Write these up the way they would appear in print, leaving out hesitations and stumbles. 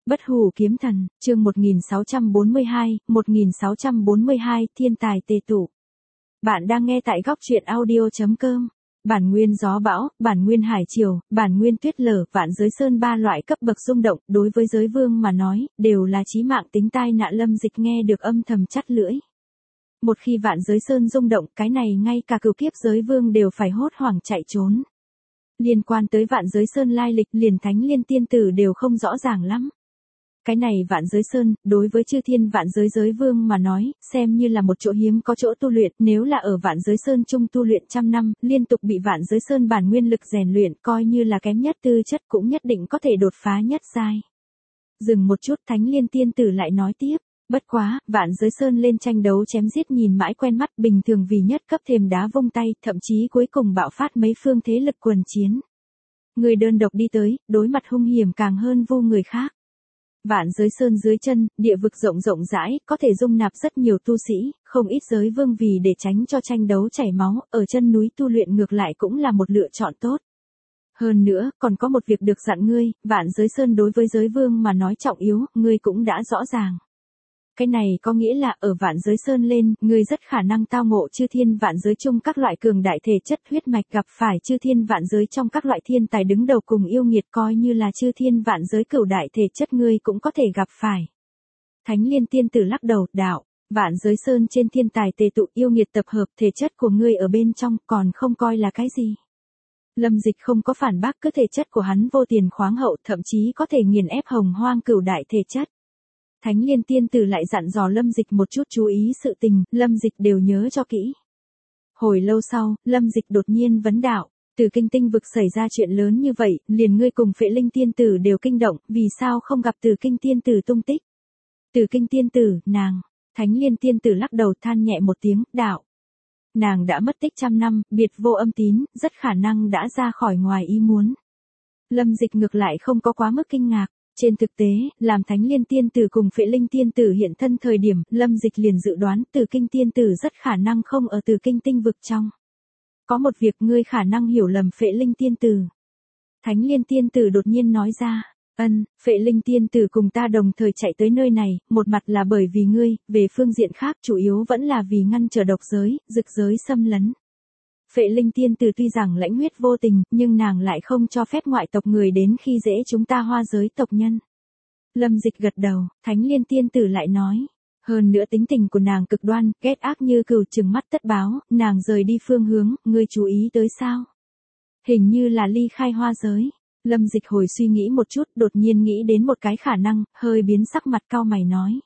Bất hủ kiếm thần, chương 1642, thiên tài tề tụ. Bạn đang nghe tại góc truyện audio.com. Bản nguyên gió bão, bản nguyên hải triều, bản nguyên tuyết lở, vạn giới sơn ba loại cấp bậc rung động, đối với giới vương mà nói, đều là chí mạng tính tai nạn. Lâm Dịch nghe được âm thầm chắt lưỡi. Một khi vạn giới sơn rung động, cái này ngay cả cửu kiếp giới vương đều phải hốt hoảng chạy trốn. Liên quan tới vạn giới sơn lai lịch, liền Thánh Liên tiên tử đều không rõ ràng lắm. Cái này vạn giới sơn, đối với chư thiên vạn giới giới vương mà nói, xem như là một chỗ hiếm có chỗ tu luyện, nếu là ở vạn giới sơn chung tu luyện trăm năm, liên tục bị vạn giới sơn bản nguyên lực rèn luyện, coi như là kém nhất tư chất cũng nhất định có thể đột phá nhất giai. Dừng một chút, Thánh Liên tiên tử lại nói tiếp, bất quá, vạn giới sơn lên tranh đấu chém giết nhìn mãi quen mắt, bình thường vì nhất cấp thềm đá vung tay, thậm chí cuối cùng bạo phát mấy phương thế lực quần chiến. Người đơn độc đi tới, đối mặt hung hiểm càng hơn vô người khác. Vạn giới sơn dưới chân, địa vực rộng rộng rãi, có thể dung nạp rất nhiều tu sĩ, không ít giới vương vì để tránh cho tranh đấu chảy máu, ở chân núi tu luyện ngược lại cũng là một lựa chọn tốt. Hơn nữa, còn có một việc được dặn ngươi, vạn giới sơn đối với giới vương mà nói trọng yếu, ngươi cũng đã rõ ràng. Cái này có nghĩa là ở vạn giới sơn lên, ngươi rất khả năng tao ngộ chư thiên vạn giới chung các loại cường đại thể chất huyết mạch, gặp phải chư thiên vạn giới trong các loại thiên tài đứng đầu cùng yêu nghiệt, coi như là chư thiên vạn giới cửu đại thể chất ngươi cũng có thể gặp phải. Thánh Liên tiên tử lắc đầu, đạo, vạn giới sơn trên thiên tài tề tụ, yêu nghiệt tập hợp, thể chất của ngươi ở bên trong còn không coi là cái gì. Lâm Dịch không có phản bác, cứ thể chất của hắn vô tiền khoáng hậu, thậm chí có thể nghiền ép hồng hoang cửu đại thể chất. Thánh Liên tiên tử lại dặn dò Lâm Dịch một chút chú ý sự tình, Lâm Dịch đều nhớ cho kỹ. Hồi lâu sau, Lâm Dịch đột nhiên vấn đạo, Tử Kinh tinh vực xảy ra chuyện lớn như vậy, liền ngươi cùng Phệ Linh tiên tử đều kinh động, vì sao không gặp Tử Kinh tiên tử tung tích? Tử Kinh tiên tử, nàng, Thánh Liên tiên tử lắc đầu than nhẹ một tiếng, đạo. Nàng đã mất tích trăm năm, biệt vô âm tín, rất khả năng đã ra khỏi ngoài ý muốn. Lâm Dịch ngược lại không có quá mức kinh ngạc. Trên thực tế, làm Thánh Liên tiên tử cùng Phệ Linh tiên tử hiện thân thời điểm, Lâm Dịch liền dự đoán Tử Kinh tiên tử rất khả năng không ở Tử Kinh tinh vực trong. Có một việc ngươi khả năng hiểu lầm Phệ Linh tiên tử. Thánh Liên tiên tử đột nhiên nói ra, Phệ Linh tiên tử cùng ta đồng thời chạy tới nơi này, một mặt là bởi vì ngươi, về phương diện khác chủ yếu vẫn là vì ngăn trở độc giới, dực giới xâm lấn. Phệ Linh tiên tử tuy rằng lãnh huyết vô tình, nhưng nàng lại không cho phép ngoại tộc người đến khi dễ chúng ta hoa giới tộc nhân. Lâm Dịch gật đầu, Thánh Liên tiên tử lại nói. Hơn nữa tính tình của nàng cực đoan, ghét ác như cừu, trừng mắt tất báo, nàng rời đi phương hướng, ngươi chú ý tới sao? Hình như là ly khai hoa giới. Lâm Dịch hồi suy nghĩ một chút, đột nhiên nghĩ đến một cái khả năng, hơi biến sắc mặt cau mày nói.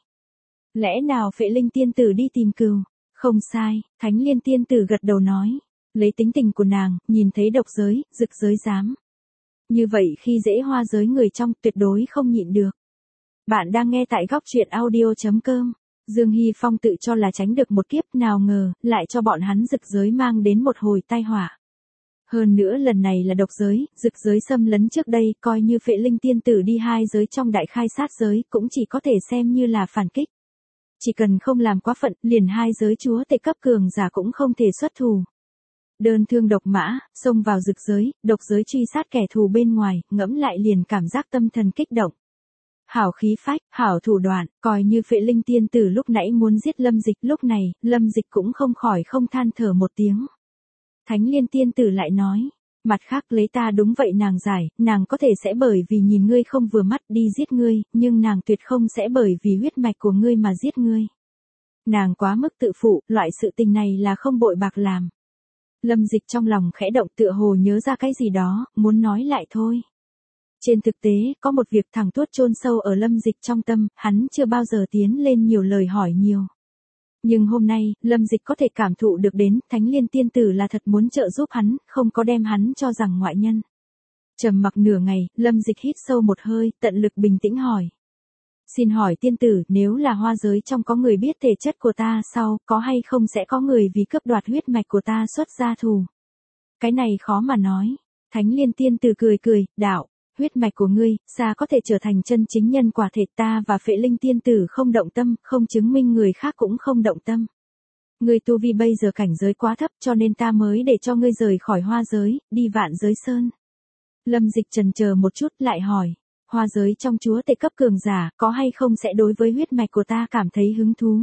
Lẽ nào Phệ Linh tiên tử đi tìm cừu? Không sai, Thánh Liên tiên tử gật đầu nói. Lấy tính tình của nàng, nhìn thấy độc giới, dực giới dám. Như vậy khi dễ hoa giới người trong, tuyệt đối không nhịn được. Bạn đang nghe tại góc truyện audio.com. Dương Hy Phong tự cho là tránh được một kiếp, nào ngờ, lại cho bọn hắn dực giới mang đến một hồi tai họa. Hơn nữa lần này là độc giới, dực giới xâm lấn trước đây, coi như Phệ Linh tiên tử đi hai giới trong đại khai sát giới, cũng chỉ có thể xem như là phản kích. Chỉ cần không làm quá phận, liền hai giới chúa tể cấp cường giả cũng không thể xuất thủ. Đơn thương độc mã, xông vào dực giới, độc giới truy sát kẻ thù bên ngoài, ngẫm lại liền cảm giác tâm thần kích động. Hảo khí phách, hảo thủ đoạn, coi như Phệ Linh tiên tử lúc nãy muốn giết Lâm Dịch, lúc này, Lâm Dịch cũng không khỏi không than thở một tiếng. Thánh Liên tiên tử lại nói, mặt khác lấy ta đúng vậy nàng giải, nàng có thể sẽ bởi vì nhìn ngươi không vừa mắt đi giết ngươi, nhưng nàng tuyệt không sẽ bởi vì huyết mạch của ngươi mà giết ngươi. Nàng quá mức tự phụ, loại sự tình này là không bội bạc làm. Lâm Dịch trong lòng khẽ động, tựa hồ nhớ ra cái gì đó, muốn nói lại thôi. Trên thực tế, có một việc thẳng tuốt chôn sâu ở Lâm Dịch trong tâm, hắn chưa bao giờ tiến lên nhiều lời hỏi nhiều. Nhưng hôm nay, Lâm Dịch có thể cảm thụ được đến, Thánh Liên tiên tử là thật muốn trợ giúp hắn, không có đem hắn cho rằng ngoại nhân. Trầm mặc nửa ngày, Lâm Dịch hít sâu một hơi, tận lực bình tĩnh hỏi. Xin hỏi tiên tử, nếu là hoa giới trong có người biết thể chất của ta sau, có hay không sẽ có người vì cướp đoạt huyết mạch của ta xuất gia thù? Cái này khó mà nói. Thánh Liên tiên tử cười cười, đạo, huyết mạch của ngươi, xa có thể trở thành chân chính nhân quả thể, ta và Phệ Linh tiên tử không động tâm, không chứng minh người khác cũng không động tâm. Ngươi tu vi bây giờ cảnh giới quá thấp cho nên ta mới để cho ngươi rời khỏi hoa giới, đi vạn giới sơn. Lâm Dịch chần chờ một chút lại hỏi. hoa giới trong chúa tể cấp cường giả, có hay không sẽ đối với huyết mạch của ta cảm thấy hứng thú.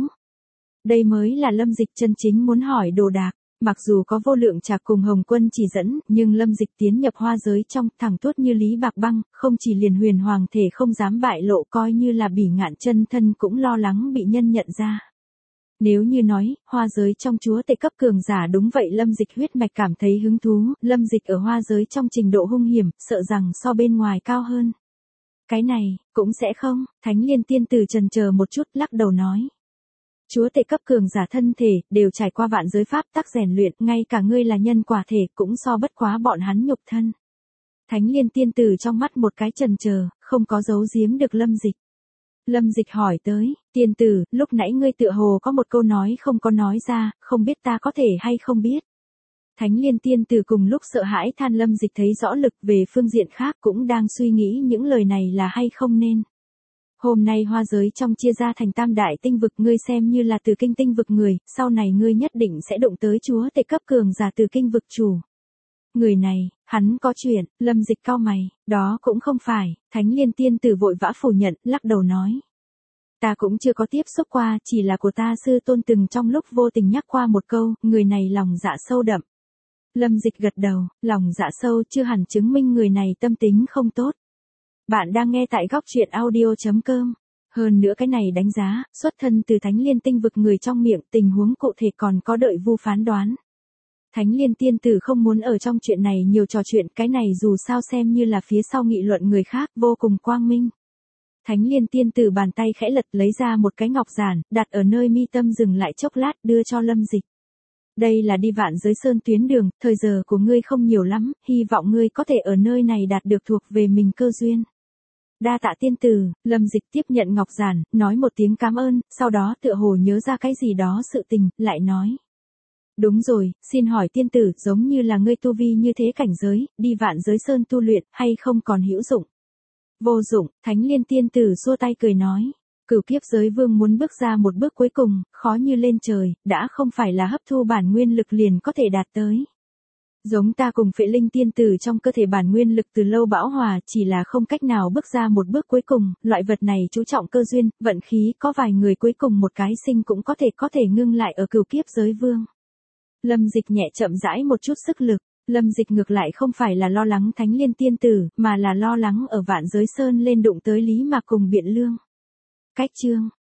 Đây mới là Lâm Dịch chân chính muốn hỏi đồ đạc. Mặc dù có vô lượng trạc cùng Hồng Quân chỉ dẫn, nhưng Lâm Dịch tiến nhập hoa giới trong, thẳng tuốt như Lý Bạc Băng, không chỉ liền Huyền Hoàng thể không dám bại lộ, coi như là Bỉ Ngạn chân thân cũng lo lắng bị nhân nhận ra. Nếu như nói, hoa giới trong chúa tể cấp cường giả đúng vậy, Lâm Dịch huyết mạch cảm thấy hứng thú, Lâm Dịch ở hoa giới trong trình độ hung hiểm, sợ rằng so bên ngoài cao hơn. Cái này, cũng sẽ không. Thánh Liên tiên tử chần chờ một chút, lắc đầu nói. Chúa tể cấp cường giả thân thể, đều trải qua vạn giới pháp tắc rèn luyện, ngay cả ngươi là nhân quả thể, cũng so bất quá bọn hắn nhục thân. Thánh Liên tiên tử trong mắt một cái chần chờ, không có giấu giếm được Lâm Dịch. Lâm Dịch hỏi tới, tiên tử, lúc nãy ngươi tựa hồ có một câu nói không có nói ra, không biết ta có thể hay không biết. Thánh Liên tiên tử cùng lúc sợ hãi than, Lâm Dịch thấy rõ lực về phương diện khác, cũng đang suy nghĩ những lời này là hay không nên. Hôm nay hoa giới trong chia ra thành tam đại tinh vực, ngươi xem như là từ kinh tinh vực người, sau này ngươi nhất định sẽ đụng tới chúa tể cấp cường giả từ kinh vực chủ. Người này, hắn có chuyện. Lâm Dịch cau mày, đó cũng không phải. Thánh Liên tiên tử vội vã phủ nhận, lắc đầu nói. Ta cũng chưa có tiếp xúc qua, chỉ là của ta sư tôn từng trong lúc vô tình nhắc qua một câu, người này lòng dạ sâu đậm. Lâm Dịch gật đầu, lòng dạ sâu chưa hẳn chứng minh người này tâm tính không tốt. Bạn đang nghe tại góc truyện audio.com. Hơn nữa cái này đánh giá, xuất thân từ Thánh Liên tinh vực người trong miệng, tình huống cụ thể còn có đợi vu phán đoán. Thánh Liên tiên tử không muốn ở trong chuyện này nhiều trò chuyện, cái này dù sao xem như là phía sau nghị luận người khác, vô cùng quang minh. Thánh Liên tiên tử bàn tay khẽ lật lấy ra một cái ngọc giản, đặt ở nơi mi tâm dừng lại chốc lát, đưa cho Lâm Dịch. Đây là đi vạn giới sơn tuyến đường, thời giờ của ngươi không nhiều lắm, hy vọng ngươi có thể ở nơi này đạt được thuộc về mình cơ duyên. Đa tạ tiên tử. Lâm Dịch tiếp nhận ngọc giản, nói một tiếng cảm ơn, sau đó tựa hồ nhớ ra cái gì đó sự tình, lại nói. Đúng rồi, xin hỏi tiên tử, giống như là ngươi tu vi như thế cảnh giới, đi vạn giới sơn tu luyện, hay không còn hữu dụng? Vô dụng. Thánh Liên tiên tử xua tay cười nói. Cửu kiếp giới vương muốn bước ra một bước cuối cùng, khó như lên trời, đã không phải là hấp thu bản nguyên lực liền có thể đạt tới. Giống ta cùng Phệ Linh tiên tử trong cơ thể bản nguyên lực từ lâu bão hòa, chỉ là không cách nào bước ra một bước cuối cùng, loại vật này chú trọng cơ duyên, vận khí, có vài người cuối cùng một cái sinh cũng có thể ngưng lại ở cửu kiếp giới vương. Lâm Dịch nhẹ chậm rãi một chút sức lực, Lâm Dịch ngược lại không phải là lo lắng Thánh Liên tiên tử, mà là lo lắng ở vạn giới sơn lên đụng tới Lý Mạc cùng Biện Lương. Cách chương